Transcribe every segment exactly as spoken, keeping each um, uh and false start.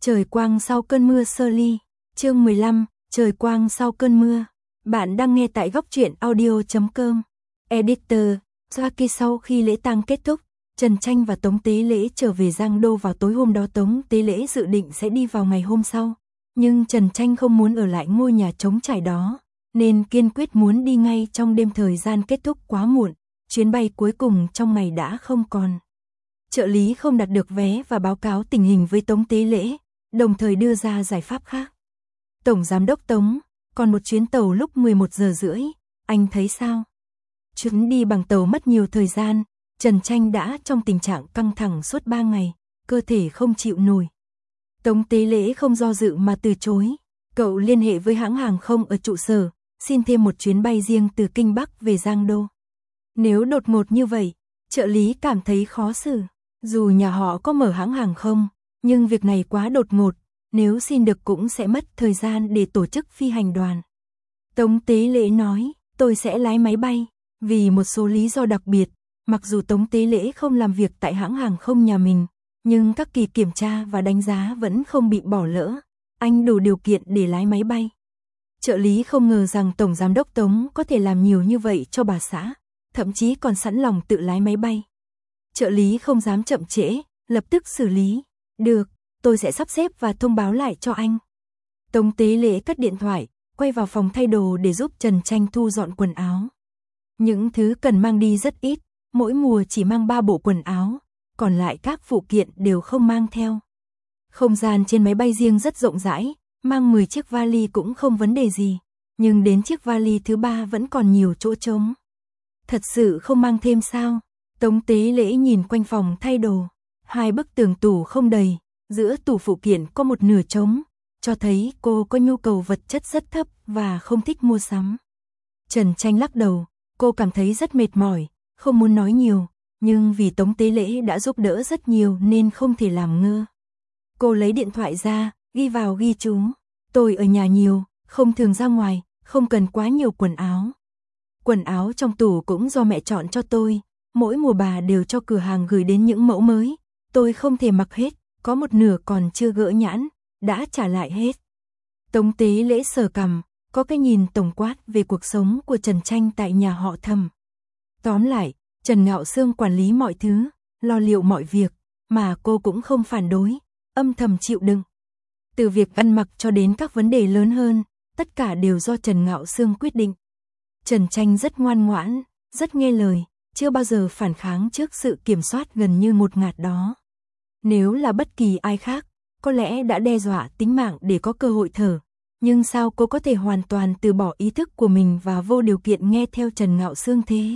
Trời quang sau cơn mưa sơ ly, chương mười lăm, trời quang sau cơn mưa. Bạn đang nghe tại góc truyện audio chấm com. Editor, Saki. Sau khi lễ tang kết thúc, Trần Tranh và Tống Tế Lễ trở về Giang Đô vào tối hôm đó. Tống Tế Lễ dự định sẽ đi vào ngày hôm sau, nhưng Trần Tranh không muốn ở lại ngôi nhà trống trải đó, nên kiên quyết muốn đi ngay trong đêm. Thời gian kết thúc quá muộn, chuyến bay cuối cùng trong ngày đã không còn. Trợ lý không đặt được vé và báo cáo tình hình với Tống Tế Lễ, đồng thời đưa ra giải pháp khác. Tổng giám đốc Tống, còn một chuyến tàu lúc mười một giờ rưỡi, anh thấy sao? Chuyến đi bằng tàu mất nhiều thời gian, Trần Tranh đã trong tình trạng căng thẳng suốt ba ngày, cơ thể không chịu nổi. Tống Tế Lễ không do dự mà từ chối, cậu liên hệ với hãng hàng không ở trụ sở, xin thêm một chuyến bay riêng từ Kinh Bắc về Giang Đô. Nếu đột ngột như vậy, trợ lý cảm thấy khó xử. Dù nhà họ có mở hãng hàng không, nhưng việc này quá đột ngột, nếu xin được cũng sẽ mất thời gian để tổ chức phi hành đoàn. Tống Tế Lễ nói, tôi sẽ lái máy bay, vì một số lý do đặc biệt, mặc dù Tống Tế Lễ không làm việc tại hãng hàng không nhà mình, nhưng các kỳ kiểm tra và đánh giá vẫn không bị bỏ lỡ, anh đủ điều kiện để lái máy bay. Trợ lý không ngờ rằng Tổng Giám đốc Tống có thể làm nhiều như vậy cho bà xã, thậm chí còn sẵn lòng tự lái máy bay. Trợ lý không dám chậm trễ, lập tức xử lý. Được, tôi sẽ sắp xếp và thông báo lại cho anh. Tống Tế Lễ cất điện thoại, quay vào phòng thay đồ để giúp Trần Tranh thu dọn quần áo. Những thứ cần mang đi rất ít, mỗi mùa chỉ mang ba bộ quần áo, còn lại các phụ kiện đều không mang theo. Không gian trên máy bay riêng rất rộng rãi, mang mười chiếc vali cũng không vấn đề gì, nhưng đến chiếc vali thứ ba vẫn còn nhiều chỗ trống. Thật sự không mang thêm sao? Tống Tế Lễ nhìn quanh phòng thay đồ, hai bức tường tủ không đầy, giữa tủ phụ kiện có một nửa trống, cho thấy cô có nhu cầu vật chất rất thấp và không thích mua sắm. Trần Tranh lắc đầu, cô cảm thấy rất mệt mỏi, không muốn nói nhiều, nhưng vì Tống Tế Lễ đã giúp đỡ rất nhiều nên không thể làm ngơ. Cô lấy điện thoại ra, ghi vào ghi chú, tôi ở nhà nhiều, không thường ra ngoài, không cần quá nhiều quần áo. Quần áo trong tủ cũng do mẹ chọn cho tôi. Mỗi mùa bà đều cho cửa hàng gửi đến những mẫu mới, tôi không thể mặc hết, có một nửa còn chưa gỡ nhãn, đã trả lại hết. Tống Tế Lễ sờ cằm, có cái nhìn tổng quát về cuộc sống của Trần Tranh tại nhà họ Thẩm. Tóm lại, Trần Ngạo Sương quản lý mọi thứ, lo liệu mọi việc, mà cô cũng không phản đối, âm thầm chịu đựng. Từ việc ăn mặc cho đến các vấn đề lớn hơn, tất cả đều do Trần Ngạo Sương quyết định. Trần Tranh rất ngoan ngoãn, rất nghe lời, chưa bao giờ phản kháng trước sự kiểm soát gần như ngột ngạt đó. Nếu là bất kỳ ai khác, có lẽ đã đe dọa tính mạng để có cơ hội thở, nhưng sao cô có thể hoàn toàn từ bỏ ý thức của mình và vô điều kiện nghe theo Trần Ngạo Sương thế?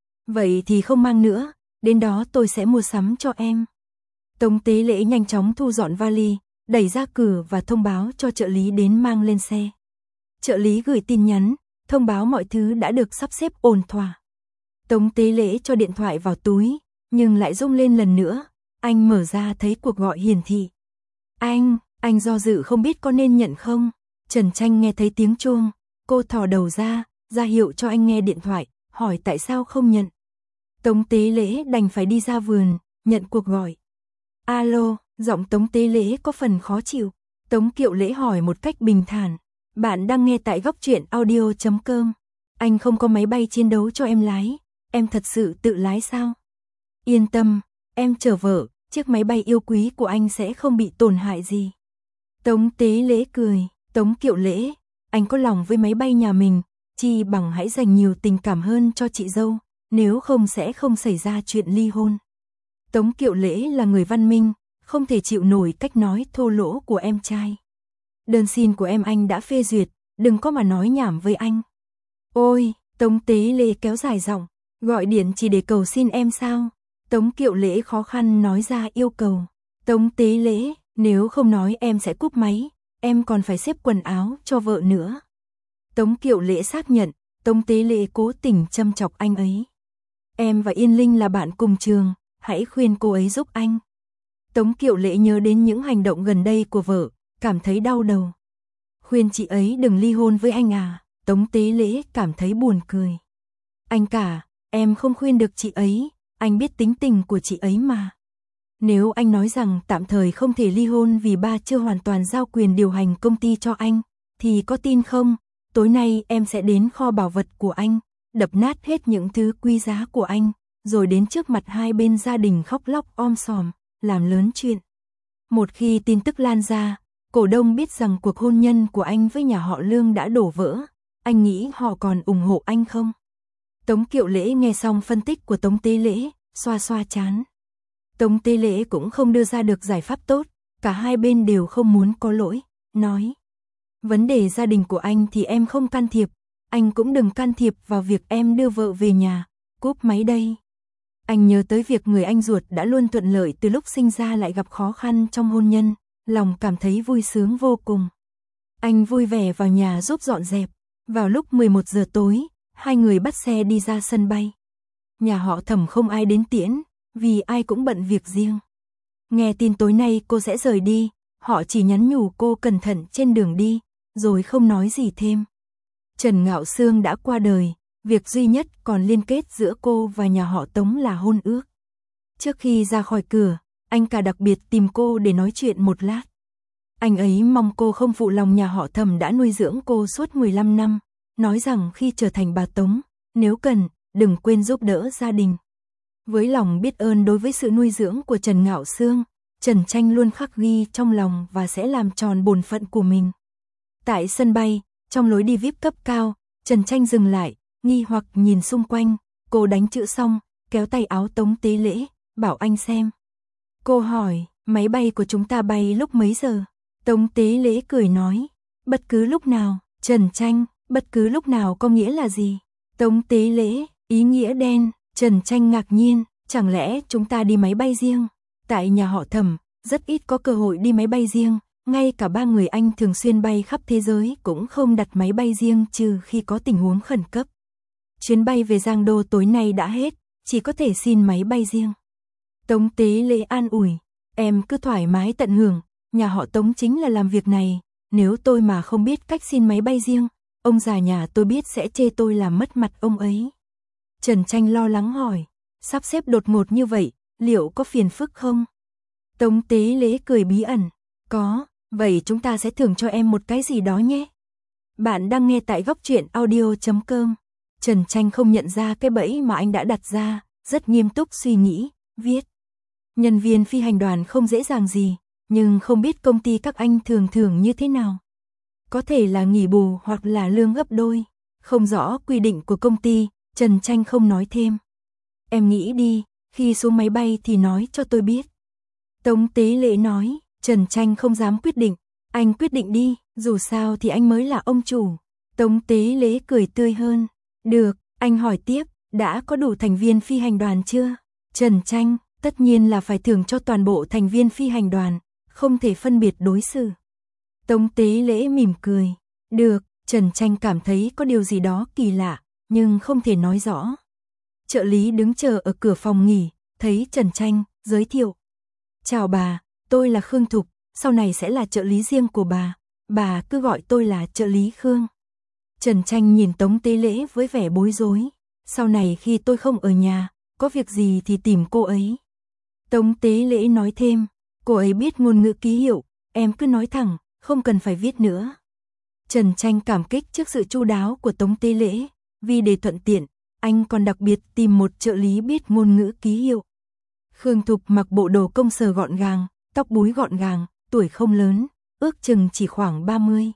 Vậy thì không mang nữa, đến đó tôi sẽ mua sắm cho em. Tống Tế Lễ nhanh chóng thu dọn vali, đẩy ra cửa và thông báo cho trợ lý đến mang lên xe. Trợ lý gửi tin nhắn, thông báo mọi thứ đã được sắp xếp ổn thỏa. Tống Tế Lễ cho điện thoại vào túi, nhưng lại rung lên lần nữa, anh mở ra thấy cuộc gọi hiển thị. Anh, anh do dự không biết có nên nhận không? Trần Tranh nghe thấy tiếng chuông, cô thò đầu ra, ra hiệu cho anh nghe điện thoại, hỏi tại sao không nhận. Tống Tế Lễ đành phải đi ra vườn, nhận cuộc gọi. Alo, giọng Tống Tế Lễ có phần khó chịu. Tống Kiệu Lễ hỏi một cách bình thản. Bạn đang nghe tại góc truyện audio chấm com. Anh không có máy bay chiến đấu cho em lái. Em thật sự tự lái sao? Yên tâm, em chở vợ, chiếc máy bay yêu quý của anh sẽ không bị tổn hại gì. Tống Tế Lễ cười, Tống Kiệu Lễ, anh có lòng với máy bay nhà mình, chi bằng hãy dành nhiều tình cảm hơn cho chị dâu, nếu không sẽ không xảy ra chuyện ly hôn. Tống Kiệu Lễ là người văn minh, không thể chịu nổi cách nói thô lỗ của em trai. Đơn xin của em anh đã phê duyệt, đừng có mà nói nhảm với anh. Ôi, Tống Tế Lễ kéo dài giọng. Gọi điện chỉ để cầu xin em sao? Tống Kiệu Lễ khó khăn nói ra yêu cầu. Tống Tế Lễ, nếu không nói em sẽ cúp máy, em còn phải xếp quần áo cho vợ nữa. Tống Kiệu Lễ xác nhận, Tống Tế Lễ cố tình châm chọc anh ấy. Em và Yên Linh là bạn cùng trường, hãy khuyên cô ấy giúp anh. Tống Kiệu Lễ nhớ đến những hành động gần đây của vợ, cảm thấy đau đầu. Khuyên chị ấy đừng ly hôn với anh à? Tống Tế Lễ cảm thấy buồn cười. Anh cả, em không khuyên được chị ấy, anh biết tính tình của chị ấy mà. Nếu anh nói rằng tạm thời không thể ly hôn vì ba chưa hoàn toàn giao quyền điều hành công ty cho anh, thì có tin không? Tối nay em sẽ đến kho bảo vật của anh, đập nát hết những thứ quý giá của anh, rồi đến trước mặt hai bên gia đình khóc lóc om sòm, làm lớn chuyện. Một khi tin tức lan ra, cổ đông biết rằng cuộc hôn nhân của anh với nhà họ Lương đã đổ vỡ, anh nghĩ họ còn ủng hộ anh không? Tống Kiệu Lễ nghe xong phân tích của Tống Tế Lễ, xoa xoa chán. Tống Tế Lễ cũng không đưa ra được giải pháp tốt, cả hai bên đều không muốn có lỗi, nói. Vấn đề gia đình của anh thì em không can thiệp, anh cũng đừng can thiệp vào việc em đưa vợ về nhà, cúp máy đây. Anh nhớ tới việc người anh ruột đã luôn thuận lợi từ lúc sinh ra lại gặp khó khăn trong hôn nhân, lòng cảm thấy vui sướng vô cùng. Anh vui vẻ vào nhà giúp dọn dẹp, vào lúc mười một giờ tối, hai người bắt xe đi ra sân bay. Nhà họ Thẩm không ai đến tiễn, vì ai cũng bận việc riêng. Nghe tin tối nay cô sẽ rời đi, họ chỉ nhắn nhủ cô cẩn thận trên đường đi, rồi không nói gì thêm. Trần Ngạo Sương đã qua đời, việc duy nhất còn liên kết giữa cô và nhà họ Tống là hôn ước. Trước khi ra khỏi cửa, anh cả đặc biệt tìm cô để nói chuyện một lát. Anh ấy mong cô không phụ lòng nhà họ Thẩm đã nuôi dưỡng cô suốt mười lăm năm, nói rằng khi trở thành bà Tống, nếu cần, đừng quên giúp đỡ gia đình. Với lòng biết ơn đối với sự nuôi dưỡng của Trần Ngạo Sương, Trần Tranh luôn khắc ghi trong lòng và sẽ làm tròn bổn phận của mình. Tại sân bay, trong lối đi vi ai pi cấp cao, Trần Tranh dừng lại, nghi hoặc nhìn xung quanh, cô đánh chữ xong, kéo tay áo Tống Tế Lễ, bảo anh xem. Cô hỏi, máy bay của chúng ta bay lúc mấy giờ? Tống Tế Lễ cười nói, bất cứ lúc nào. Trần Tranh, bất cứ lúc nào có nghĩa là gì? Tống Tế Lễ, ý nghĩa đen. Trần Tranh ngạc nhiên, chẳng lẽ chúng ta đi máy bay riêng? Tại nhà họ Thẩm, rất ít có cơ hội đi máy bay riêng, ngay cả ba người anh thường xuyên bay khắp thế giới cũng không đặt máy bay riêng trừ khi có tình huống khẩn cấp. Chuyến bay về Giang Đô tối nay đã hết, chỉ có thể xin máy bay riêng. Tống Tế Lễ an ủi, em cứ thoải mái tận hưởng, nhà họ Tống chính là làm việc này, nếu tôi mà không biết cách xin máy bay riêng, ông già nhà tôi biết sẽ chê tôi làm mất mặt ông ấy. Trần Tranh lo lắng hỏi, sắp xếp đột ngột như vậy, liệu có phiền phức không? Tống Tế Lễ cười bí ẩn, có, vậy chúng ta sẽ thưởng cho em một cái gì đó nhé. Bạn đang nghe tại góc truyện audio chấm com. Trần Tranh không nhận ra cái bẫy mà anh đã đặt ra, rất nghiêm túc suy nghĩ, viết. Nhân viên phi hành đoàn không dễ dàng gì, nhưng không biết công ty các anh thường thưởng như thế nào. Có thể là nghỉ bù hoặc là lương gấp đôi, không rõ quy định của công ty, Trần Tranh không nói thêm. Em nghĩ đi, khi xuống máy bay thì nói cho tôi biết. Tống Tế Lễ nói, Trần Tranh không dám quyết định, anh quyết định đi, dù sao thì anh mới là ông chủ. Tống Tế Lễ cười tươi hơn, được, anh hỏi tiếp, đã có đủ thành viên phi hành đoàn chưa? Trần Tranh, tất nhiên là phải thưởng cho toàn bộ thành viên phi hành đoàn, không thể phân biệt đối xử. Tống Tế Lễ mỉm cười, được, Trần Tranh cảm thấy có điều gì đó kỳ lạ, nhưng không thể nói rõ. Trợ lý đứng chờ ở cửa phòng nghỉ, thấy Trần Tranh, giới thiệu. Chào bà, tôi là Khương Thục, sau này sẽ là trợ lý riêng của bà, bà cứ gọi tôi là trợ lý Khương. Trần Tranh nhìn Tống Tế Lễ với vẻ bối rối, sau này khi tôi không ở nhà, có việc gì thì tìm cô ấy. Tống Tế Lễ nói thêm, cô ấy biết ngôn ngữ ký hiệu, em cứ nói thẳng, không cần phải viết nữa. Trần Tranh cảm kích trước sự chu đáo của Tống Tế Lễ, vì để thuận tiện, anh còn đặc biệt tìm một trợ lý biết ngôn ngữ ký hiệu. Khương Thục mặc bộ đồ công sở gọn gàng, tóc búi gọn gàng, tuổi không lớn, ước chừng chỉ khoảng ba mươi.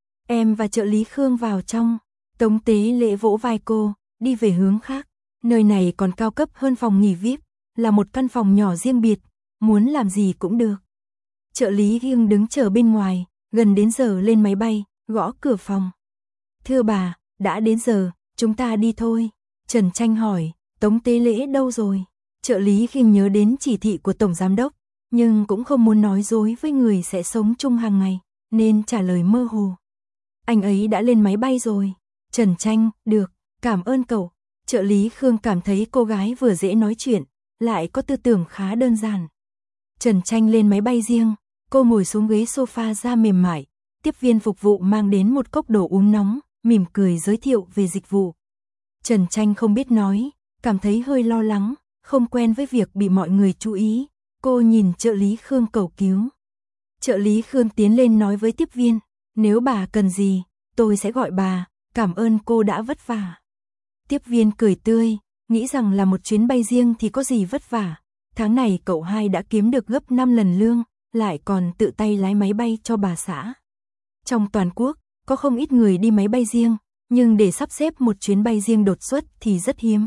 Em và trợ lý Khương vào trong, Tống Tế Lễ vỗ vai cô, đi về hướng khác. Nơi này còn cao cấp hơn phòng nghỉ vi ai pi, là một căn phòng nhỏ riêng biệt, muốn làm gì cũng được. Trợ lý Khiêng đứng chờ bên ngoài, gần đến giờ lên máy bay, gõ cửa phòng. Thưa bà, đã đến giờ, chúng ta đi thôi. Trần Tranh hỏi, Tống Tế Lễ đâu rồi? Trợ lý Khiêng nhớ đến chỉ thị của Tổng Giám Đốc, nhưng cũng không muốn nói dối với người sẽ sống chung hàng ngày, nên trả lời mơ hồ. Anh ấy đã lên máy bay rồi. Trần Tranh, được, cảm ơn cậu. Trợ lý Khương cảm thấy cô gái vừa dễ nói chuyện, lại có tư tưởng khá đơn giản. Trần Tranh lên máy bay riêng, cô ngồi xuống ghế sofa da mềm mại, tiếp viên phục vụ mang đến một cốc đồ uống nóng, mỉm cười giới thiệu về dịch vụ. Trần Tranh không biết nói, cảm thấy hơi lo lắng, không quen với việc bị mọi người chú ý, Cô nhìn trợ lý Khương cầu cứu. Trợ lý Khương tiến lên nói với tiếp viên, nếu bà cần gì, tôi sẽ gọi bà, cảm ơn cô đã vất vả. Tiếp viên cười tươi, nghĩ rằng là một chuyến bay riêng thì có gì vất vả. Tháng này cậu hai đã kiếm được gấp năm lần lương, lại còn tự tay lái máy bay cho bà xã. Trong toàn quốc, có không ít người đi máy bay riêng, nhưng để sắp xếp một chuyến bay riêng đột xuất thì rất hiếm.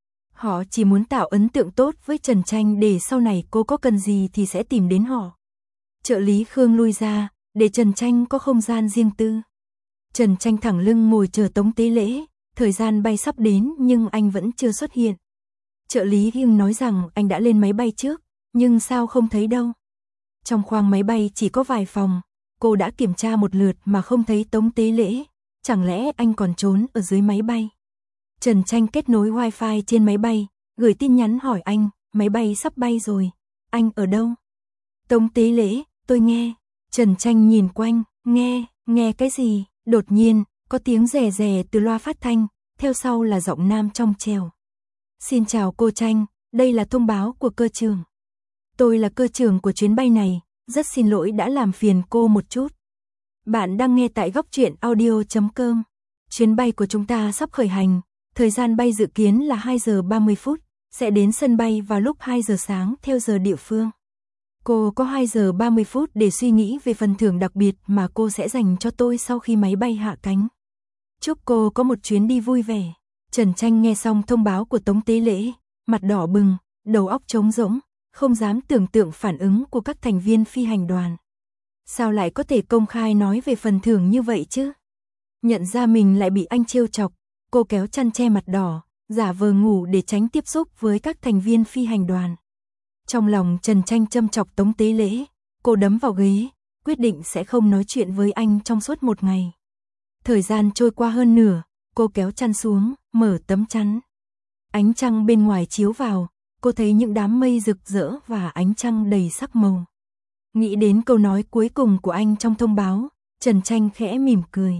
Họ chỉ muốn tạo ấn tượng tốt với Trần Tranh để sau này cô có cần gì thì sẽ tìm đến họ. Trợ lý Khương lui ra, để Trần Tranh có không gian riêng tư. Trần Tranh thẳng lưng ngồi chờ Tống Tế Lễ, thời gian bay sắp đến nhưng anh vẫn chưa xuất hiện. Trợ lý Hưng nói rằng anh đã lên máy bay trước, nhưng sao không thấy đâu. Trong khoang máy bay chỉ có vài phòng, cô đã kiểm tra một lượt mà không thấy Tống Tế Lễ, chẳng lẽ anh còn trốn ở dưới máy bay. Trần Tranh kết nối wifi trên máy bay, gửi tin nhắn hỏi anh, máy bay sắp bay rồi, anh ở đâu? Tống Tế Lễ, tôi nghe. Trần Tranh nhìn quanh, nghe, nghe cái gì? Đột nhiên, có tiếng rè rè từ loa phát thanh, theo sau là giọng nam trong trẻo. Xin chào cô Tranh, đây là thông báo của cơ trưởng. Tôi là cơ trưởng của chuyến bay này, rất xin lỗi đã làm phiền cô một chút. Bạn đang nghe tại góc truyện audio chấm com. Chuyến bay của chúng ta sắp khởi hành, thời gian bay dự kiến là hai giờ ba mươi phút, sẽ đến sân bay vào lúc hai giờ sáng theo giờ địa phương. Cô có hai giờ ba mươi phút để suy nghĩ về phần thưởng đặc biệt mà cô sẽ dành cho tôi sau khi máy bay hạ cánh. Chúc cô có một chuyến đi vui vẻ. Trần Tranh nghe xong thông báo của Tống Tế Lễ, mặt đỏ bừng, đầu óc trống rỗng, không dám tưởng tượng phản ứng của các thành viên phi hành đoàn. Sao lại có thể công khai nói về phần thưởng như vậy chứ? Nhận ra mình lại bị anh trêu chọc, cô kéo chăn che mặt đỏ, giả vờ ngủ để tránh tiếp xúc với các thành viên phi hành đoàn. Trong lòng Trần Tranh châm chọc Tống Tế Lễ, cô đấm vào ghế, quyết định sẽ không nói chuyện với anh trong suốt một ngày. Thời gian trôi qua hơn nửa, cô kéo chăn xuống, mở tấm chắn. Ánh trăng bên ngoài chiếu vào, cô thấy những đám mây rực rỡ và ánh trăng đầy sắc màu. Nghĩ đến câu nói cuối cùng của anh trong thông báo, Trần Tranh khẽ mỉm cười.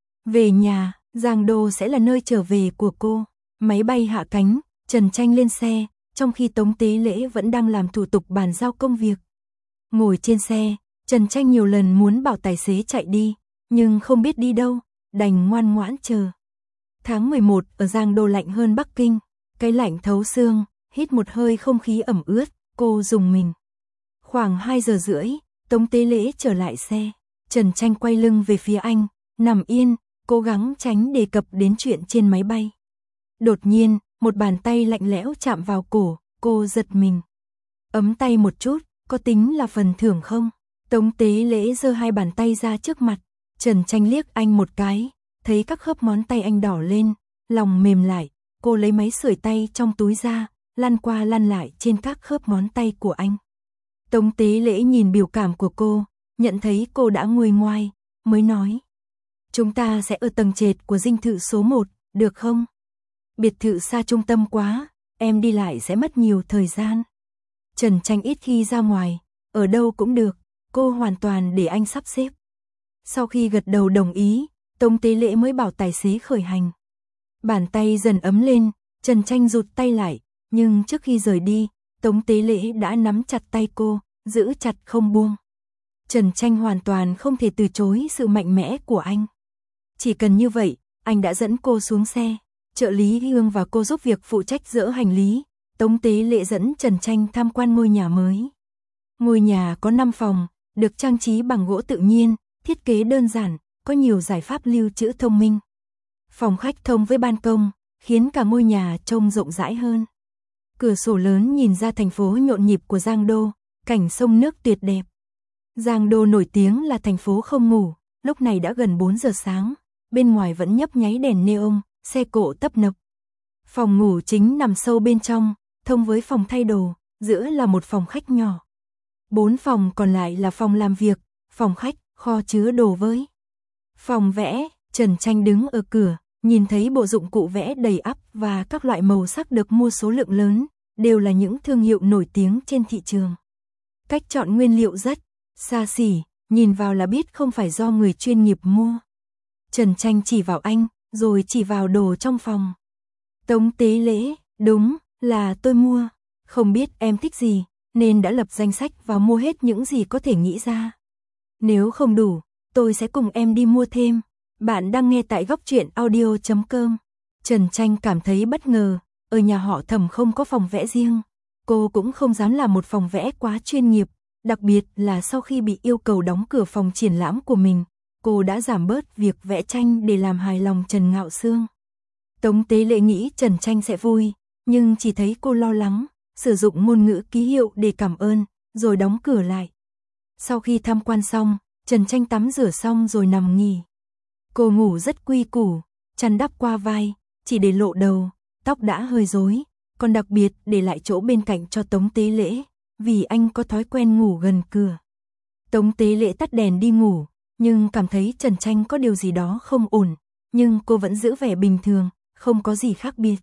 Về nhà, Giang Đô sẽ là nơi trở về của cô. Máy bay hạ cánh, Trần Tranh lên xe, trong khi Tống Tế Lễ vẫn đang làm thủ tục bàn giao công việc. Ngồi trên xe, Trần Tranh nhiều lần muốn bảo tài xế chạy đi, nhưng không biết đi đâu, đành ngoan ngoãn chờ. Tháng mười một ở Giang Đô lạnh hơn Bắc Kinh, cái lạnh thấu xương, hít một hơi không khí ẩm ướt, cô rùng mình. Khoảng hai giờ rưỡi, Tống Tế Lễ trở lại xe, Trần Tranh quay lưng về phía anh, nằm yên, cố gắng tránh đề cập đến chuyện trên máy bay. Đột nhiên, một bàn tay lạnh lẽo chạm vào cổ, cô giật mình. Ấm tay một chút, có tính là phần thưởng không? Tống Tế Lễ giơ hai bàn tay ra trước mặt, Trần Tranh liếc anh một cái, thấy các khớp ngón tay anh đỏ lên, lòng mềm lại, cô lấy máy sưởi tay trong túi ra, lăn qua lăn lại trên các khớp ngón tay của anh. Tống Tế Lễ nhìn biểu cảm của cô, nhận thấy cô đã nguôi ngoai, mới nói. Chúng ta sẽ ở tầng trệt của dinh thự số một, được không? Biệt thự xa trung tâm quá, em đi lại sẽ mất nhiều thời gian. Trần Tranh ít khi ra ngoài, ở đâu cũng được, cô hoàn toàn để anh sắp xếp. Sau khi gật đầu đồng ý, Tống Tế Lễ mới bảo tài xế khởi hành. Bàn tay dần ấm lên, Trần Tranh rụt tay lại, nhưng trước khi rời đi, Tống Tế Lễ đã nắm chặt tay cô, giữ chặt không buông. Trần Tranh hoàn toàn không thể từ chối sự mạnh mẽ của anh. Chỉ cần như vậy, anh đã dẫn cô xuống xe. Trợ lý Hương và cô giúp việc phụ trách dỡ hành lý. Tống Tế Lễ dẫn Trần Tranh tham quan ngôi nhà mới. Ngôi nhà có năm phòng, được trang trí bằng gỗ tự nhiên, thiết kế đơn giản, có nhiều giải pháp lưu trữ thông minh. Phòng khách thông với ban công, khiến cả ngôi nhà trông rộng rãi hơn. Cửa sổ lớn nhìn ra thành phố nhộn nhịp của Giang Đô, cảnh sông nước tuyệt đẹp. Giang Đô nổi tiếng là thành phố không ngủ, lúc này đã gần bốn giờ sáng, bên ngoài vẫn nhấp nháy đèn neon, xe cộ tấp nập. Phòng ngủ chính nằm sâu bên trong, thông với phòng thay đồ, giữa là một phòng khách nhỏ. Bốn phòng còn lại là phòng làm việc, phòng khách, kho chứa đồ với. Phòng vẽ, Trần Tranh đứng ở cửa, nhìn thấy bộ dụng cụ vẽ đầy ắp và các loại màu sắc được mua số lượng lớn, đều là những thương hiệu nổi tiếng trên thị trường. Cách chọn nguyên liệu rất xa xỉ, nhìn vào là biết không phải do người chuyên nghiệp mua. Trần Tranh chỉ vào anh, rồi chỉ vào đồ trong phòng. Tống Tế Lễ, đúng, là tôi mua. Không biết em thích gì, nên đã lập danh sách và mua hết những gì có thể nghĩ ra. Nếu không đủ, tôi sẽ cùng em đi mua thêm. Bạn đang nghe tại góc truyện audio chấm com. Trần Tranh cảm thấy bất ngờ, ở nhà họ Thẩm không có phòng vẽ riêng. Cô cũng không dám làm một phòng vẽ quá chuyên nghiệp, đặc biệt là sau khi bị yêu cầu đóng cửa phòng triển lãm của mình, cô đã giảm bớt việc vẽ tranh để làm hài lòng Trần Ngạo Sương. Tống Tế Lệ nghĩ Trần Tranh sẽ vui, nhưng chỉ thấy cô lo lắng, sử dụng ngôn ngữ ký hiệu để cảm ơn, rồi đóng cửa lại. Sau khi tham quan xong, Trần Tranh tắm rửa xong rồi nằm nghỉ. Cô ngủ rất quy củ, chăn đắp qua vai, chỉ để lộ đầu, tóc đã hơi rối, còn đặc biệt để lại chỗ bên cạnh cho Tống Tế Lễ, vì anh có thói quen ngủ gần cửa. Tống Tế Lễ tắt đèn đi ngủ, nhưng cảm thấy Trần Tranh có điều gì đó không ổn, nhưng cô vẫn giữ vẻ bình thường, không có gì khác biệt.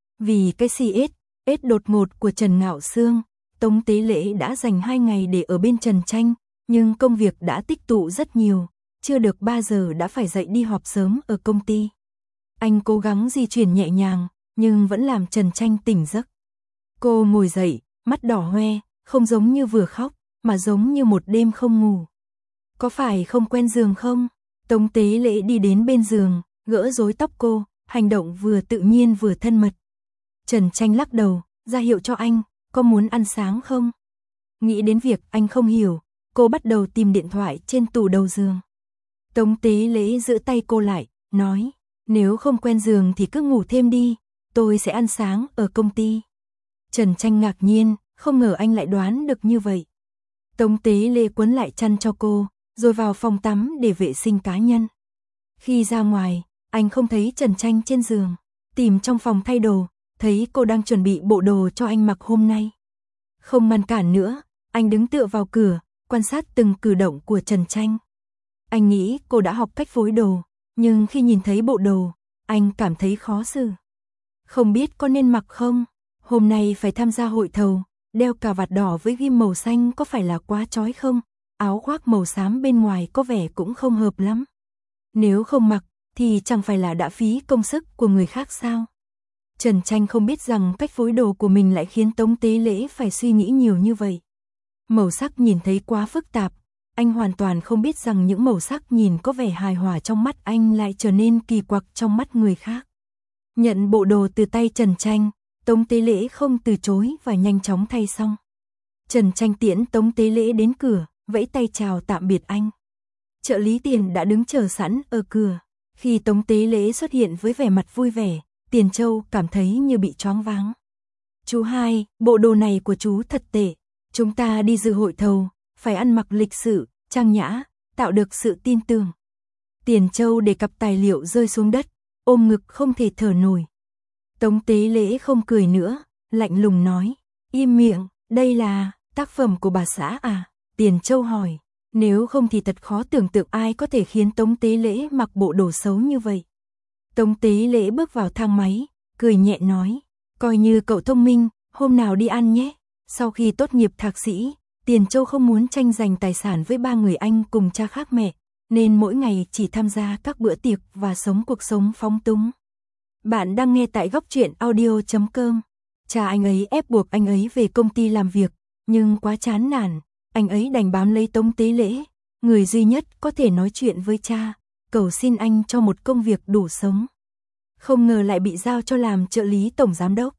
Vì cái xê ét, ét đột ngột của Trần Ngạo Sương, Tống Tế Lễ đã dành hai ngày để ở bên Trần Tranh, nhưng công việc đã tích tụ rất nhiều, chưa được ba giờ đã phải dậy đi họp sớm ở công ty. Anh cố gắng di chuyển nhẹ nhàng, nhưng vẫn làm Trần Tranh tỉnh giấc. Cô ngồi dậy, mắt đỏ hoe, không giống như vừa khóc, mà giống như một đêm không ngủ. Có phải không quen giường không? Tống Tế Lễ đi đến bên giường, gỡ rối tóc cô, hành động vừa tự nhiên vừa thân mật. Trần Tranh lắc đầu, ra hiệu cho anh, có muốn ăn sáng không? Nghĩ đến việc anh không hiểu, cô bắt đầu tìm điện thoại trên tủ đầu giường. Tống Tế Lễ giữ tay cô lại, nói, nếu không quen giường thì cứ ngủ thêm đi, tôi sẽ ăn sáng ở công ty. Trần Tranh ngạc nhiên, không ngờ anh lại đoán được như vậy. Tống Tế Lễ quấn lại chăn cho cô, rồi vào phòng tắm để vệ sinh cá nhân. Khi ra ngoài, anh không thấy Trần Tranh trên giường, tìm trong phòng thay đồ, thấy cô đang chuẩn bị bộ đồ cho anh mặc hôm nay. Không ngăn cản nữa, anh đứng tựa vào cửa, quan sát từng cử động của Trần Tranh. Anh nghĩ cô đã học cách phối đồ, nhưng khi nhìn thấy bộ đồ, anh cảm thấy khó xử. Không biết có nên mặc không? Hôm nay phải tham gia hội thầu, đeo cà vạt đỏ với ghim màu xanh có phải là quá chói không? Áo khoác màu xám bên ngoài có vẻ cũng không hợp lắm. Nếu không mặc, thì chẳng phải là đã phí công sức của người khác sao? Trần Tranh không biết rằng cách phối đồ của mình lại khiến Tống Tế Lễ phải suy nghĩ nhiều như vậy. Màu sắc nhìn thấy quá phức tạp, anh hoàn toàn không biết rằng những màu sắc nhìn có vẻ hài hòa trong mắt anh lại trở nên kỳ quặc trong mắt người khác. Nhận bộ đồ từ tay Trần Tranh, Tống Tế Lễ không từ chối và nhanh chóng thay xong. Trần Tranh tiễn Tống Tế Lễ đến cửa, vẫy tay chào tạm biệt anh. Trợ lý Tiền đã đứng chờ sẵn ở cửa. Khi Tống Tế Lễ xuất hiện với vẻ mặt vui vẻ, Tiền Châu cảm thấy như bị choáng váng. Chú hai, bộ đồ này của chú thật tệ. Chúng ta đi dự hội thầu, phải ăn mặc lịch sự, trang nhã, tạo được sự tin tưởng. Tiền Châu để cặp tài liệu rơi xuống đất, ôm ngực không thể thở nổi. Tống Tế Lễ không cười nữa, lạnh lùng nói, im miệng, đây là tác phẩm của bà xã à? Tiền Châu hỏi, nếu không thì thật khó tưởng tượng ai có thể khiến Tống Tế Lễ mặc bộ đồ xấu như vậy. Tống Tế Lễ bước vào thang máy, cười nhẹ nói, coi như cậu thông minh, hôm nào đi ăn nhé. Sau khi tốt nghiệp thạc sĩ, Tiền Châu không muốn tranh giành tài sản với ba người anh cùng cha khác mẹ, nên mỗi ngày chỉ tham gia các bữa tiệc và sống cuộc sống phóng túng. Bạn đang nghe tại góc truyện audio chấm com. Cha anh ấy ép buộc anh ấy về công ty làm việc, nhưng quá chán nản, anh ấy đành bám lấy Tống Tế Lễ, người duy nhất có thể nói chuyện với cha, cầu xin anh cho một công việc đủ sống. Không ngờ lại bị giao cho làm trợ lý tổng giám đốc.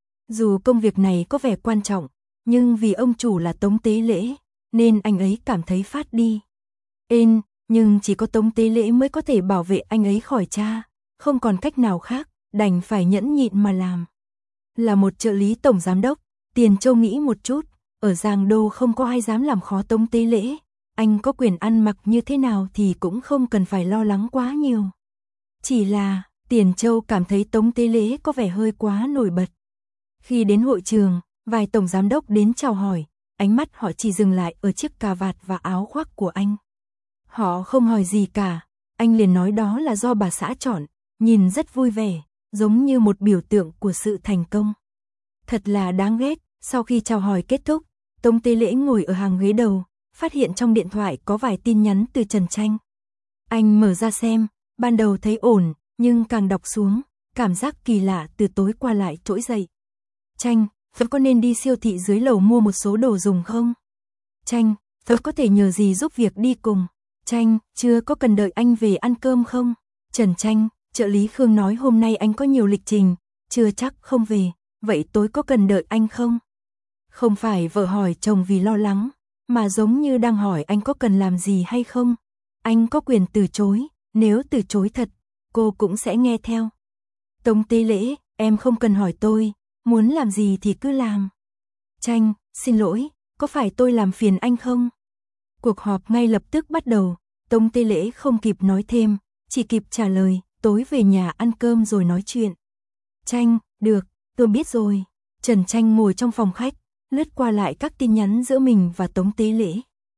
Dù công việc này có vẻ quan trọng, nhưng vì ông chủ là Tống Tế Lễ, nên anh ấy cảm thấy phát đi. Ên, nhưng chỉ có Tống Tế Lễ mới có thể bảo vệ anh ấy khỏi cha, không còn cách nào khác, đành phải nhẫn nhịn mà làm. Là một trợ lý tổng giám đốc, Tiền Châu nghĩ một chút, ở Giang Đô không có ai dám làm khó Tống Tế Lễ, anh có quyền ăn mặc như thế nào thì cũng không cần phải lo lắng quá nhiều. Chỉ là, Tiền Châu cảm thấy Tống Tế Lễ có vẻ hơi quá nổi bật. Khi đến hội trường, vài tổng giám đốc đến chào hỏi, ánh mắt họ chỉ dừng lại ở chiếc cà vạt và áo khoác của anh. Họ không hỏi gì cả, anh liền nói đó là do bà xã chọn, nhìn rất vui vẻ, giống như một biểu tượng của sự thành công. Thật là đáng ghét, sau khi chào hỏi kết thúc, Tống Tế Lễ ngồi ở hàng ghế đầu, phát hiện trong điện thoại có vài tin nhắn từ Trần Tranh. Anh mở ra xem, ban đầu thấy ổn, nhưng càng đọc xuống, cảm giác kỳ lạ từ tối qua lại trỗi dậy. Tranh, Phật có nên đi siêu thị dưới lầu mua một số đồ dùng không? Tranh, Phật có thể nhờ gì giúp việc đi cùng? Tranh, chưa có cần đợi anh về ăn cơm không? Trần Tranh, trợ lý Khương nói hôm nay anh có nhiều lịch trình, chưa chắc không về, vậy tối có cần đợi anh không? Không phải vợ hỏi chồng vì lo lắng, mà giống như đang hỏi anh có cần làm gì hay không? Anh có quyền từ chối, nếu từ chối thật, cô cũng sẽ nghe theo. Tống Tế Lễ, em không cần hỏi tôi, muốn làm gì thì cứ làm. Tranh, xin lỗi, có phải tôi làm phiền anh không? Cuộc họp ngay lập tức bắt đầu, Tống Tế Lễ không kịp nói thêm, chỉ kịp trả lời, tối về nhà ăn cơm rồi nói chuyện. Tranh, được, tôi biết rồi. Trần Tranh ngồi trong phòng khách, lướt qua lại các tin nhắn giữa mình và Tống Tế Lễ.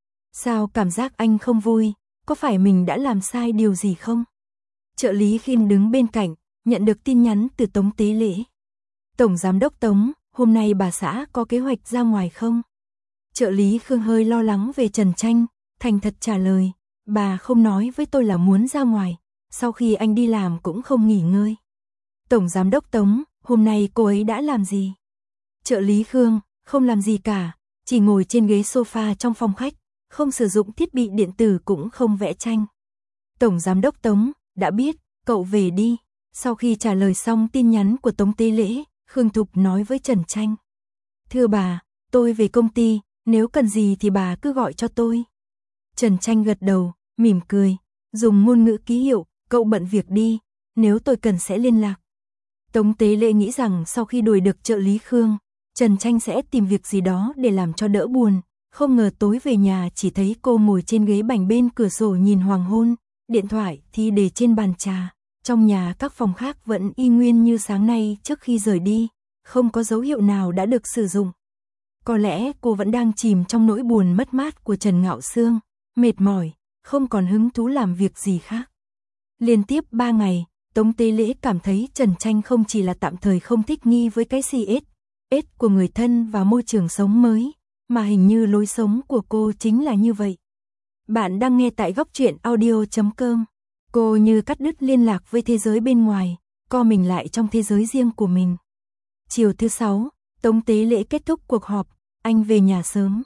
Sao cảm giác anh không vui, có phải mình đã làm sai điều gì không? Trợ lý Khiêm đứng bên cạnh, nhận được tin nhắn từ Tống Tế Lễ. Tổng giám đốc Tống, hôm nay bà xã có kế hoạch ra ngoài không? Trợ lý Khương hơi lo lắng về Trần Tranh, thành thật trả lời, bà không nói với tôi là muốn ra ngoài, sau khi anh đi làm cũng không nghỉ ngơi. Tổng giám đốc Tống, hôm nay cô ấy đã làm gì? Trợ lý Khương, không làm gì cả, chỉ ngồi trên ghế sofa trong phòng khách, không sử dụng thiết bị điện tử cũng không vẽ tranh. Tổng giám đốc Tống, đã biết, cậu về đi. Sau khi trả lời xong tin nhắn của Tống Tế Lễ, Khương Thục nói với Trần Tranh. Thưa bà, tôi về công ty, nếu cần gì thì bà cứ gọi cho tôi. Trần Tranh gật đầu, mỉm cười, dùng ngôn ngữ ký hiệu, cậu bận việc đi, nếu tôi cần sẽ liên lạc. Tống Tế Lễ nghĩ rằng sau khi đuổi được trợ lý Khương, Trần Tranh sẽ tìm việc gì đó để làm cho đỡ buồn, không ngờ tối về nhà chỉ thấy cô ngồi trên ghế bành bên cửa sổ nhìn hoàng hôn, điện thoại thì để trên bàn trà. Trong nhà các phòng khác vẫn y nguyên như sáng nay trước khi rời đi, không có dấu hiệu nào đã được sử dụng. Có lẽ cô vẫn đang chìm trong nỗi buồn mất mát của Trần Ngạo Sương, mệt mỏi, không còn hứng thú làm việc gì khác. Liên tiếp ba ngày, Tống Tế Lễ cảm thấy Trần Tranh không chỉ là tạm thời không thích nghi với cái xê ét, ét của người thân và môi trường sống mới, mà hình như lối sống của cô chính là như vậy. Bạn đang nghe tại góc truyện audio chấm com. Cô như cắt đứt liên lạc với thế giới bên ngoài, co mình lại trong thế giới riêng của mình. Chiều thứ sáu, Tống Tế Lễ kết thúc cuộc họp, anh về nhà sớm.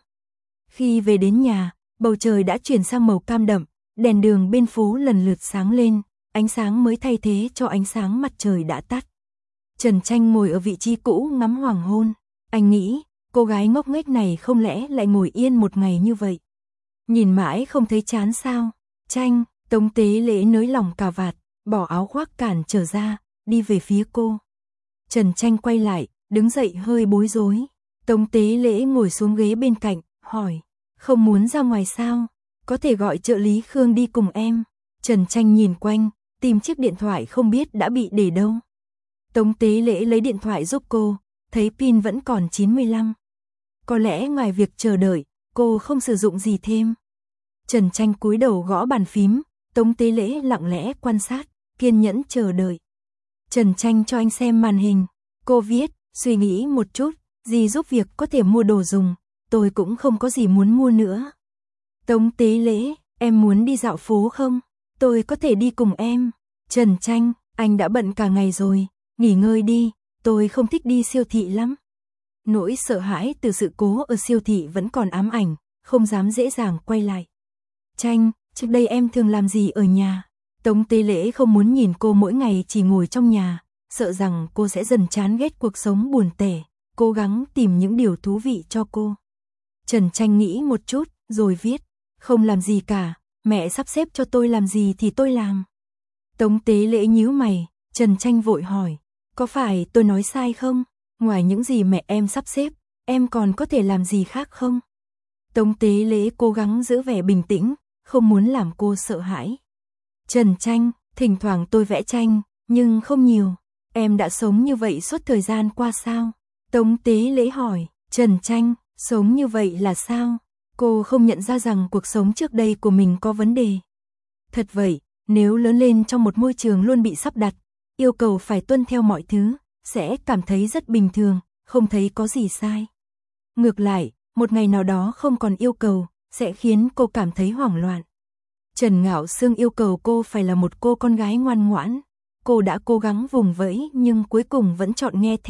Khi về đến nhà, bầu trời đã chuyển sang màu cam đậm, đèn đường bên phố lần lượt sáng lên, ánh sáng mới thay thế cho ánh sáng mặt trời đã tắt. Trần Tranh ngồi ở vị trí cũ ngắm hoàng hôn, anh nghĩ, cô gái ngốc nghếch này không lẽ lại ngồi yên một ngày như vậy. Nhìn mãi không thấy chán sao? Tranh, Tống Tế Lễ nới lỏng cà vạt, bỏ áo khoác cản trở ra, đi về phía cô. Trần Tranh quay lại, đứng dậy hơi bối rối. Tống Tế Lễ ngồi xuống ghế bên cạnh, hỏi, không muốn ra ngoài sao? Có thể gọi trợ lý Khương đi cùng em. Trần Tranh nhìn quanh, tìm chiếc điện thoại không biết đã bị để đâu. Tống Tế Lễ lấy điện thoại giúp cô, thấy pin vẫn còn chín mươi lăm. Có lẽ ngoài việc chờ đợi, cô không sử dụng gì thêm. Trần Tranh cúi đầu gõ bàn phím, Tống Tế Lễ lặng lẽ quan sát, kiên nhẫn chờ đợi. Trần Tranh cho anh xem màn hình, cô viết, suy nghĩ một chút, gì giúp việc có thể mua đồ dùng, tôi cũng không có gì muốn mua nữa. Tống Tế Lễ, em muốn đi dạo phố không? Tôi có thể đi cùng em. Trần Tranh, anh đã bận cả ngày rồi, nghỉ ngơi đi, tôi không thích đi siêu thị lắm. Nỗi sợ hãi từ sự cố ở siêu thị vẫn còn ám ảnh, không dám dễ dàng quay lại. Tranh, trước đây em thường làm gì ở nhà? Tống Tế Lễ không muốn nhìn cô mỗi ngày chỉ ngồi trong nhà, sợ rằng cô sẽ dần chán ghét cuộc sống buồn tẻ, cố gắng tìm những điều thú vị cho cô. Trần Tranh nghĩ một chút, rồi viết, không làm gì cả, mẹ sắp xếp cho tôi làm gì thì tôi làm. Tống Tế Lễ nhíu mày, Trần Tranh vội hỏi, có phải tôi nói sai không? Ngoài những gì mẹ em sắp xếp, em còn có thể làm gì khác không? Tống Tế Lễ cố gắng giữ vẻ bình tĩnh, không muốn làm cô sợ hãi. Trần Tranh, thỉnh thoảng tôi vẽ tranh, nhưng không nhiều. Em đã sống như vậy suốt thời gian qua sao? Tống Tế Lễ hỏi, Trần Tranh, sống như vậy là sao? Cô không nhận ra rằng cuộc sống trước đây của mình có vấn đề. Thật vậy, nếu lớn lên trong một môi trường luôn bị sắp đặt, yêu cầu phải tuân theo mọi thứ, sẽ cảm thấy rất bình thường, không thấy có gì sai. Ngược lại, một ngày nào đó không còn yêu cầu, sẽ khiến cô cảm thấy hoảng loạn. Trần Ngạo Sương yêu cầu cô phải là một cô con gái ngoan ngoãn. Cô đã cố gắng vùng vẫy nhưng cuối cùng vẫn chọn nghe theo,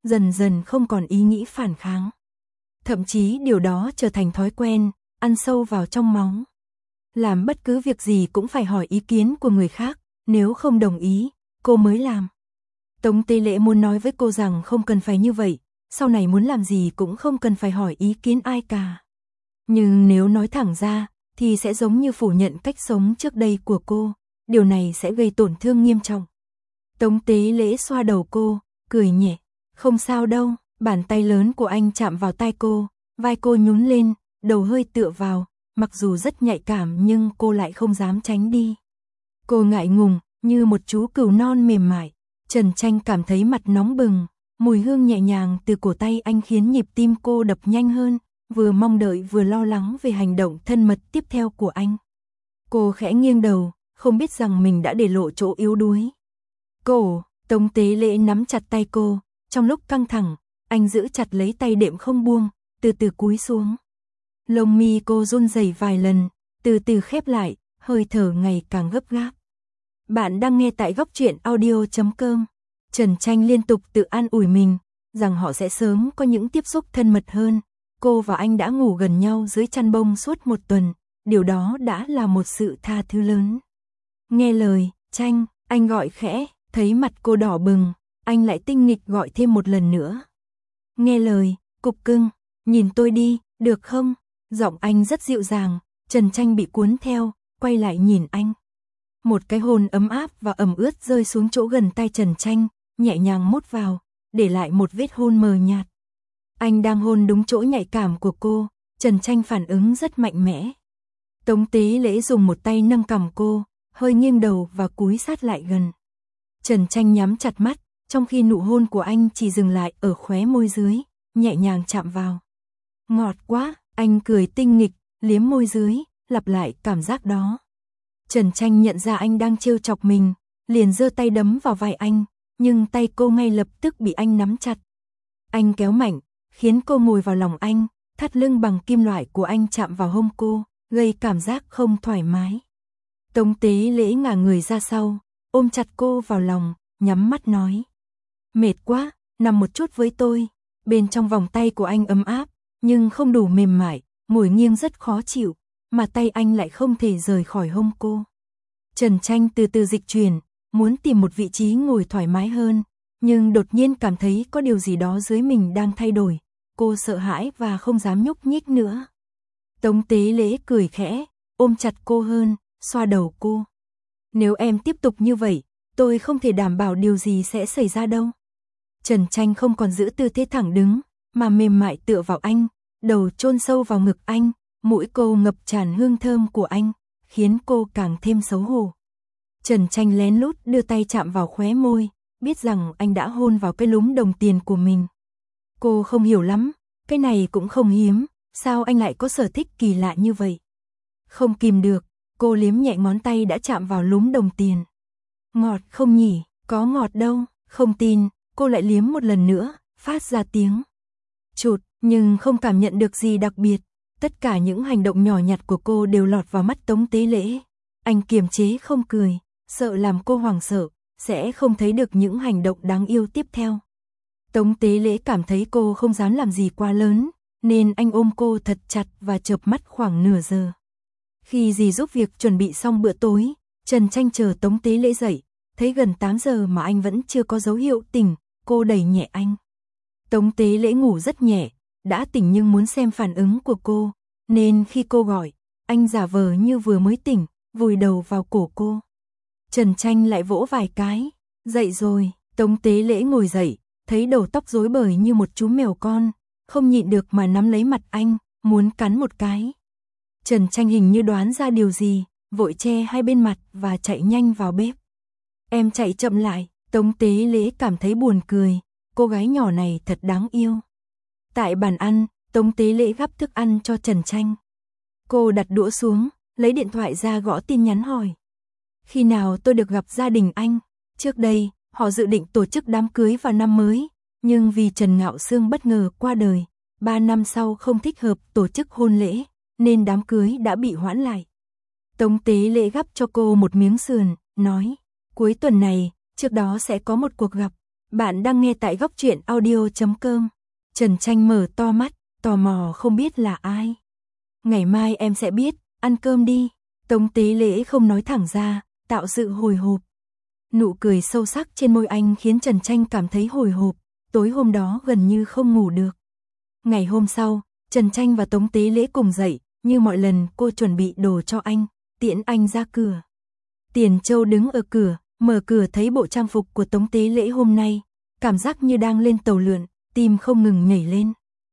dần dần không còn ý nghĩ phản kháng. Thậm chí điều đó trở thành thói quen, ăn sâu vào trong máu. Làm bất cứ việc gì cũng phải hỏi ý kiến của người khác, nếu không đồng ý, cô mới làm. Tống Tế Lễ muốn nói với cô rằng không cần phải như vậy, sau này muốn làm gì cũng không cần phải hỏi ý kiến ai cả. Nhưng nếu nói thẳng ra, thì sẽ giống như phủ nhận cách sống trước đây của cô, điều này sẽ gây tổn thương nghiêm trọng. Tống Tế Lễ xoa đầu cô, cười nhẹ, không sao đâu, bàn tay lớn của anh chạm vào tai cô, vai cô nhún lên, đầu hơi tựa vào, mặc dù rất nhạy cảm nhưng cô lại không dám tránh đi. Cô ngại ngùng, như một chú cừu non mềm mại. Trần Tranh cảm thấy mặt nóng bừng, mùi hương nhẹ nhàng từ cổ tay anh khiến nhịp tim cô đập nhanh hơn, vừa mong đợi vừa lo lắng về hành động thân mật tiếp theo của anh. Cô khẽ nghiêng đầu, không biết rằng mình đã để lộ chỗ yếu đuối. Cổ, Tống Tế Lễ nắm chặt tay cô, trong lúc căng thẳng, anh giữ chặt lấy tay đệm không buông, từ từ cúi xuống. Lông mi cô run rẩy vài lần, từ từ khép lại, hơi thở ngày càng gấp gáp. Bạn đang nghe tại góc truyện audio chấm com. Trần Tranh liên tục tự an ủi mình, rằng họ sẽ sớm có những tiếp xúc thân mật hơn. Cô và anh đã ngủ gần nhau dưới chăn bông suốt một tuần, điều đó đã là một sự tha thứ lớn. Nghe lời, Tranh, anh gọi khẽ, thấy mặt cô đỏ bừng, anh lại tinh nghịch gọi thêm một lần nữa. Nghe lời, cục cưng, nhìn tôi đi, được không? Giọng anh rất dịu dàng, Trần Tranh bị cuốn theo, quay lại nhìn anh. Một cái hôn ấm áp và ẩm ướt rơi xuống chỗ gần tai Trần Tranh, nhẹ nhàng mút vào, để lại một vết hôn mờ nhạt. Anh đang hôn đúng chỗ nhạy cảm của cô, Trần Tranh phản ứng rất mạnh mẽ. Tống Tế Lễ dùng một tay nâng cằm cô, hơi nghiêng đầu và cúi sát lại gần. Trần Tranh nhắm chặt mắt, trong khi nụ hôn của anh chỉ dừng lại ở khóe môi dưới, nhẹ nhàng chạm vào. Ngọt quá, anh cười tinh nghịch, liếm môi dưới, lặp lại cảm giác đó. Trần Tranh nhận ra anh đang trêu chọc mình, liền giơ tay đấm vào vai anh, nhưng tay cô ngay lập tức bị anh nắm chặt. Anh kéo mạnh, khiến cô ngồi vào lòng anh, thắt lưng bằng kim loại của anh chạm vào hông cô, gây cảm giác không thoải mái. Tống Tế Lễ ngả người ra sau, ôm chặt cô vào lòng, nhắm mắt nói. Mệt quá, nằm một chút với tôi. Bên trong vòng tay của anh ấm áp, nhưng không đủ mềm mại, ngồi nghiêng rất khó chịu, mà tay anh lại không thể rời khỏi hông cô. Trần Tranh từ từ dịch chuyển, muốn tìm một vị trí ngồi thoải mái hơn, nhưng đột nhiên cảm thấy có điều gì đó dưới mình đang thay đổi. Cô sợ hãi và không dám nhúc nhích nữa. Tống Tế Lễ cười khẽ, ôm chặt cô hơn, xoa đầu cô. Nếu em tiếp tục như vậy, tôi không thể đảm bảo điều gì sẽ xảy ra đâu. Trần Tranh không còn giữ tư thế thẳng đứng, mà mềm mại tựa vào anh, đầu chôn sâu vào ngực anh, mũi cô ngập tràn hương thơm của anh, khiến cô càng thêm xấu hổ. Trần Tranh lén lút đưa tay chạm vào khóe môi, biết rằng anh đã hôn vào cái lúm đồng tiền của mình. Cô không hiểu lắm, cái này cũng không hiếm, sao anh lại có sở thích kỳ lạ như vậy? Không kìm được, cô liếm nhẹ ngón tay đã chạm vào lúm đồng tiền. Ngọt không nhỉ, có ngọt đâu, không tin, cô lại liếm một lần nữa, phát ra tiếng chụt, nhưng không cảm nhận được gì đặc biệt. Tất cả những hành động nhỏ nhặt của cô đều lọt vào mắt Tống Tế Lễ. Anh kiềm chế không cười, sợ làm cô hoảng sợ, sẽ không thấy được những hành động đáng yêu tiếp theo. Tống Tế Lễ cảm thấy cô không dám làm gì quá lớn, nên anh ôm cô thật chặt và chợp mắt khoảng nửa giờ. Khi dì giúp việc chuẩn bị xong bữa tối, Trần Tranh chờ Tống Tế Lễ dậy, thấy gần tám giờ mà anh vẫn chưa có dấu hiệu tỉnh, cô đẩy nhẹ anh. Tống Tế Lễ ngủ rất nhẹ, đã tỉnh nhưng muốn xem phản ứng của cô, nên khi cô gọi, anh giả vờ như vừa mới tỉnh, vùi đầu vào cổ cô. Trần Tranh lại vỗ vài cái, dậy rồi. Tống Tế Lễ ngồi dậy, thấy đầu tóc rối bời như một chú mèo con, không nhịn được mà nắm lấy mặt anh, muốn cắn một cái. Trần Tranh hình như đoán ra điều gì, vội che hai bên mặt và chạy nhanh vào bếp. Em chạy chậm lại, Tống Tế Lễ cảm thấy buồn cười, cô gái nhỏ này thật đáng yêu. Tại bàn ăn, Tống Tế Lễ gắp thức ăn cho Trần Tranh. Cô đặt đũa xuống, lấy điện thoại ra gõ tin nhắn hỏi. Khi nào tôi được gặp gia đình anh? Trước đây, họ dự định tổ chức đám cưới vào năm mới, nhưng vì Trần Ngạo Sương bất ngờ qua đời, ba năm sau không thích hợp tổ chức hôn lễ, nên đám cưới đã bị hoãn lại. Tống Tế Lễ gắp cho cô một miếng sườn, nói, cuối tuần này, trước đó sẽ có một cuộc gặp, Bạn đang nghe tại góc truyện audio chấm com. Trần Tranh mở to mắt, tò mò không biết là ai. Ngày mai em sẽ biết, ăn cơm đi. Tống Tế Lễ không nói thẳng ra, tạo sự hồi hộp. Nụ cười sâu sắc trên môi anh khiến Trần Tranh cảm thấy hồi hộp, tối hôm đó gần như không ngủ được. Ngày hôm sau, Trần Tranh và Tống Tế Lễ cùng dậy, như mọi lần cô chuẩn bị đồ cho anh, tiễn anh ra cửa. Tiền Châu đứng ở cửa, mở cửa thấy bộ trang phục của Tống Tế Lễ hôm nay, cảm giác như đang lên tàu lượn, tim không ngừng nhảy lên.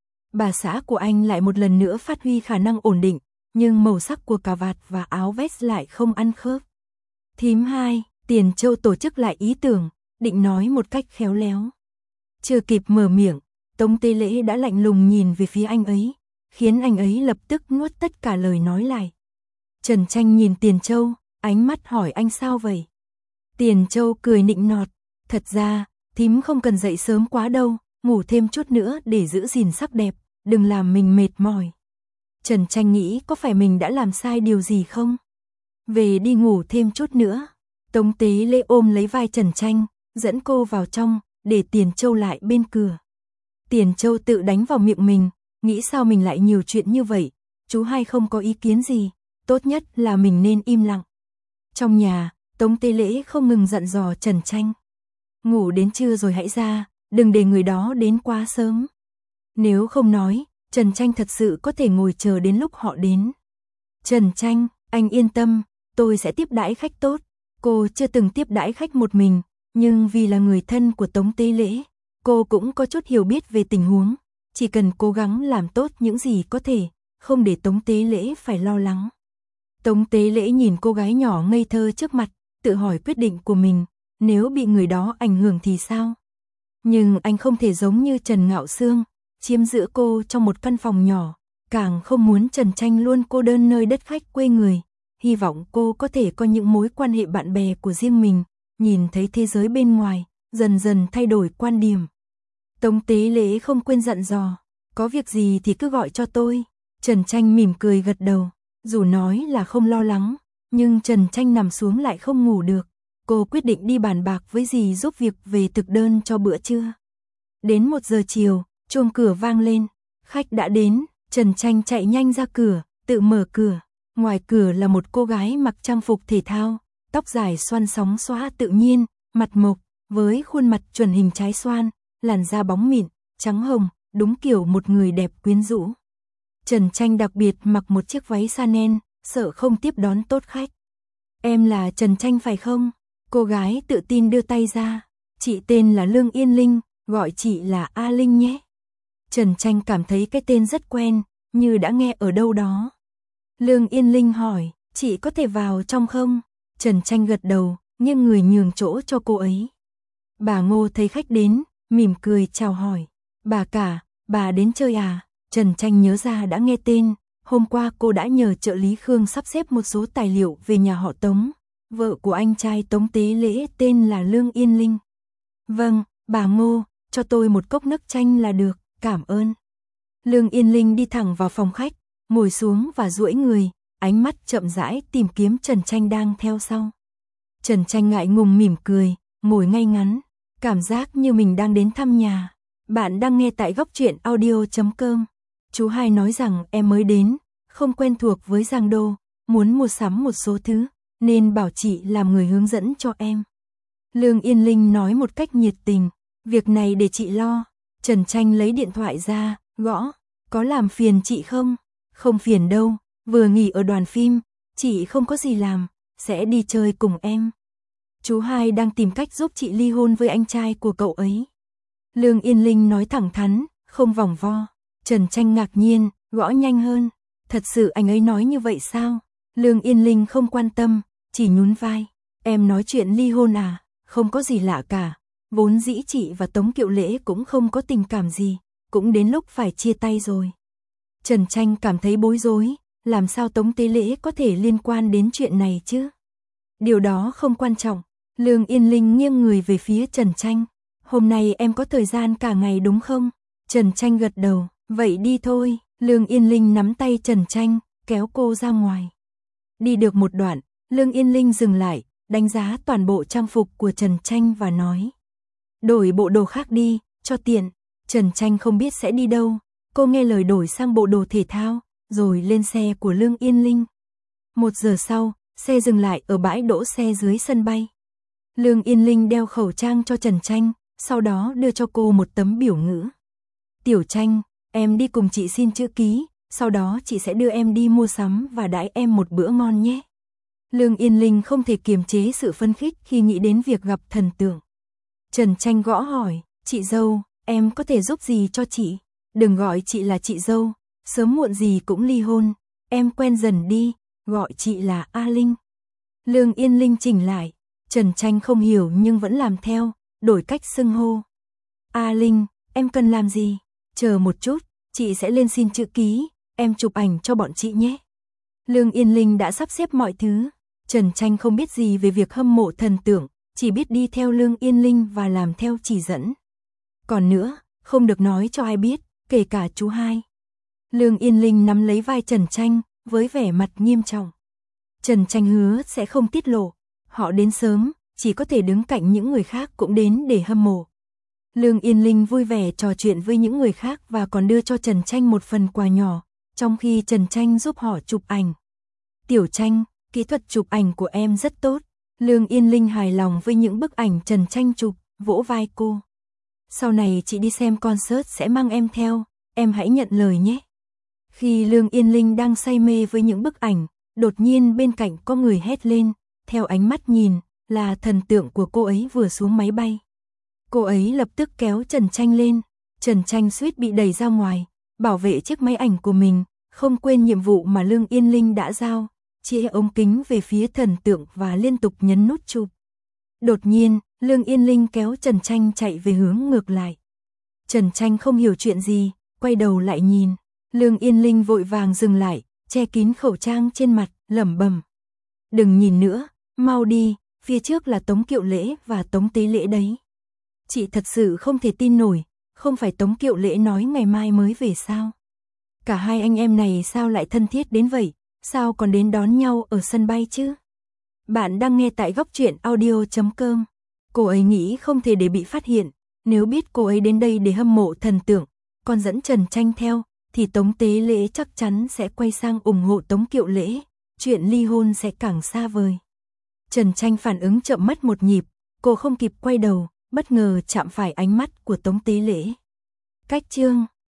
Bà xã của anh lại một lần nữa phát huy khả năng ổn định, nhưng màu sắc của cà vạt và áo vest lại không ăn khớp. Thím hai, Tiền Châu tổ chức lại ý tưởng, định nói một cách khéo léo. Chưa kịp mở miệng, Tống Tế Lễ đã lạnh lùng nhìn về phía anh ấy, khiến anh ấy lập tức nuốt tất cả lời nói lại. Trần Tranh nhìn Tiền Châu, ánh mắt hỏi anh sao vậy? Tiền Châu cười nịnh nọt, thật ra, thím không cần dậy sớm quá đâu, ngủ thêm chút nữa để giữ gìn sắc đẹp, đừng làm mình mệt mỏi. Trần Tranh nghĩ có phải mình đã làm sai điều gì không? Về đi ngủ thêm chút nữa. Tống Tế Lễ ôm lấy vai Trần Tranh, dẫn cô vào trong, để Tiền Châu lại bên cửa. Tiền Châu tự đánh vào miệng mình, nghĩ sao mình lại nhiều chuyện như vậy, chú hai không có ý kiến gì, tốt nhất là mình nên im lặng. Trong nhà, Tống Tế Lễ không ngừng dặn dò Trần Tranh. Ngủ đến trưa rồi hãy ra, đừng để người đó đến quá sớm. Nếu không nói, Trần Tranh thật sự có thể ngồi chờ đến lúc họ đến. Trần Tranh, anh yên tâm, tôi sẽ tiếp đãi khách tốt. Cô chưa từng tiếp đãi khách một mình, nhưng vì là người thân của Tống Tế Lễ, cô cũng có chút hiểu biết về tình huống. Chỉ cần cố gắng làm tốt những gì có thể, không để Tống Tế Lễ phải lo lắng. Tống Tế Lễ nhìn cô gái nhỏ ngây thơ trước mặt, tự hỏi quyết định của mình, nếu bị người đó ảnh hưởng thì sao? Nhưng anh không thể giống như Trần Ngạo Sương, chiếm giữ cô trong một căn phòng nhỏ, càng không muốn Trần Tranh luôn cô đơn nơi đất khách quê người. Hy vọng cô có thể có những mối quan hệ bạn bè của riêng mình, nhìn thấy thế giới bên ngoài, dần dần thay đổi quan điểm. Tống Tế Lễ không quên dặn dò, có việc gì thì cứ gọi cho tôi. Trần Tranh mỉm cười gật đầu, dù nói là không lo lắng, nhưng Trần Tranh nằm xuống lại không ngủ được. Cô quyết định đi bàn bạc với dì giúp việc về thực đơn cho bữa trưa. Đến một giờ chiều, chuông cửa vang lên, khách đã đến, Trần Tranh chạy nhanh ra cửa, tự mở cửa. Ngoài cửa là một cô gái mặc trang phục thể thao, tóc dài xoăn sóng xõa tự nhiên, mặt mộc, với khuôn mặt chuẩn hình trái xoan, làn da bóng mịn, trắng hồng, đúng kiểu một người đẹp quyến rũ. Trần Tranh đặc biệt mặc một chiếc váy Chanel, sợ không tiếp đón tốt khách. Em là Trần Tranh phải không? Cô gái tự tin đưa tay ra. Chị tên là Lương Yên Linh, gọi chị là A Linh nhé. Trần Tranh cảm thấy cái tên rất quen, như đã nghe ở đâu đó. Lương Yên Linh hỏi, chị có thể vào trong không? Trần Tranh gật đầu, nghiêng người nhường chỗ cho cô ấy. Bà Ngô thấy khách đến, mỉm cười chào hỏi. Bà cả, bà đến chơi à? Trần Tranh nhớ ra đã nghe tên, hôm qua cô đã nhờ trợ lý Khương sắp xếp một số tài liệu về nhà họ Tống. Vợ của anh trai Tống Tế Lễ tên là Lương Yên Linh. Vâng, bà Ngô, cho tôi một cốc nước chanh là được, cảm ơn. Lương Yên Linh đi thẳng vào phòng khách, ngồi xuống và duỗi người, ánh mắt chậm rãi tìm kiếm Trần Tranh đang theo sau. Trần Tranh ngại ngùng mỉm cười, ngồi ngay ngắn, cảm giác như mình đang đến thăm nhà. Bạn đang nghe tại góc truyện audio chấm com. Chú hai nói rằng em mới đến, không quen thuộc với Giang Đô, muốn mua sắm một số thứ, nên bảo chị làm người hướng dẫn cho em. Lương Yên Linh nói một cách nhiệt tình, việc này để chị lo. Trần Tranh lấy điện thoại ra, gõ, có làm phiền chị không? Không phiền đâu, vừa nghỉ ở đoàn phim, chị không có gì làm, sẽ đi chơi cùng em. Chú hai đang tìm cách giúp chị ly hôn với anh trai của cậu ấy. Lương Yên Linh nói thẳng thắn, không vòng vo. Trần Tranh ngạc nhiên, gõ nhanh hơn. Thật sự anh ấy nói như vậy sao? Lương Yên Linh không quan tâm, chỉ nhún vai. Em nói chuyện ly hôn à? Không có gì lạ cả. Vốn dĩ chị và Tống Kiệu Lễ cũng không có tình cảm gì, cũng đến lúc phải chia tay rồi. Trần Tranh cảm thấy bối rối, làm sao Tống Tế Lễ có thể liên quan đến chuyện này chứ? Điều đó không quan trọng. Lương Yên Linh nghiêng người về phía Trần Tranh. Hôm nay em có thời gian cả ngày đúng không? Trần Tranh gật đầu, vậy đi thôi. Lương Yên Linh nắm tay Trần Tranh, kéo cô ra ngoài. Đi được một đoạn, Lương Yên Linh dừng lại, đánh giá toàn bộ trang phục của Trần Tranh và nói. đổi bộ đồ khác đi, cho tiện. Trần Tranh không biết sẽ đi đâu, cô nghe lời đổi sang bộ đồ thể thao, rồi lên xe của Lương Yên Linh. Một giờ sau, xe dừng lại ở bãi đỗ xe dưới sân bay. Lương Yên Linh đeo khẩu trang cho Trần Tranh, sau đó đưa cho cô một tấm biểu ngữ. Tiểu Tranh, em đi cùng chị xin chữ ký, sau đó chị sẽ đưa em đi mua sắm và đãi em một bữa ngon nhé. Lương Yên Linh không thể kiềm chế sự phấn khích khi nghĩ đến việc gặp thần tượng. Trần Tranh gõ hỏi, chị dâu, em có thể giúp gì cho chị? Đừng gọi chị là chị dâu, sớm muộn gì cũng ly hôn, em quen dần đi, gọi chị là A Linh. Lương Yên Linh chỉnh lại, Trần Tranh không hiểu nhưng vẫn làm theo, đổi cách xưng hô. A Linh, em cần làm gì? Chờ một chút, chị sẽ lên xin chữ ký, em chụp ảnh cho bọn chị nhé. Lương Yên Linh đã sắp xếp mọi thứ, Trần Tranh không biết gì về việc hâm mộ thần tượng, chỉ biết đi theo Lương Yên Linh và làm theo chỉ dẫn. Còn nữa, không được nói cho ai biết, kể cả chú hai. Lương Yên Linh nắm lấy vai Trần Tranh, với vẻ mặt nghiêm trọng. Trần Tranh hứa sẽ không tiết lộ, họ đến sớm, chỉ có thể đứng cạnh những người khác cũng đến để hâm mộ. Lương Yên Linh vui vẻ trò chuyện với những người khác và còn đưa cho Trần Tranh một phần quà nhỏ, trong khi Trần Tranh giúp họ chụp ảnh. Tiểu Tranh, kỹ thuật chụp ảnh của em rất tốt. Lương Yên Linh hài lòng với những bức ảnh Trần Tranh chụp, vỗ vai cô. Sau này chị đi xem concert sẽ mang em theo, em hãy nhận lời nhé. Khi Lương Yên Linh đang say mê với những bức ảnh, đột nhiên bên cạnh có người hét lên, theo ánh mắt nhìn, là thần tượng của cô ấy vừa xuống máy bay. Cô ấy lập tức kéo Trần Tranh lên, Trần Tranh suýt bị đẩy ra ngoài, bảo vệ chiếc máy ảnh của mình, không quên nhiệm vụ mà Lương Yên Linh đã giao, chĩa ống kính về phía thần tượng và liên tục nhấn nút chụp. Đột nhiên, Lương Yên Linh kéo Trần Tranh chạy về hướng ngược lại. Trần Tranh không hiểu chuyện gì, quay đầu lại nhìn, Lương Yên Linh vội vàng dừng lại, che kín khẩu trang trên mặt, lẩm bẩm. Đừng nhìn nữa, mau đi, phía trước là Tống Kiệu Lễ và Tống Tế Lễ đấy. Chị thật sự không thể tin nổi, không phải Tống Kiệu Lễ nói ngày mai mới về sao? Cả hai anh em này sao lại thân thiết đến vậy, sao còn đến đón nhau ở sân bay chứ? Bạn đang nghe tại góc truyện audio chấm com. Cô ấy nghĩ không thể để bị phát hiện, nếu biết cô ấy đến đây để hâm mộ thần tượng, còn dẫn Trần Tranh theo, thì Tống Tế Lễ chắc chắn sẽ quay sang ủng hộ Tống Kiệu Lễ, chuyện ly hôn sẽ càng xa vời. Trần Tranh phản ứng chậm mất một nhịp, cô không kịp quay đầu, bất ngờ chạm phải ánh mắt của Tống Tế Lễ. Cách chương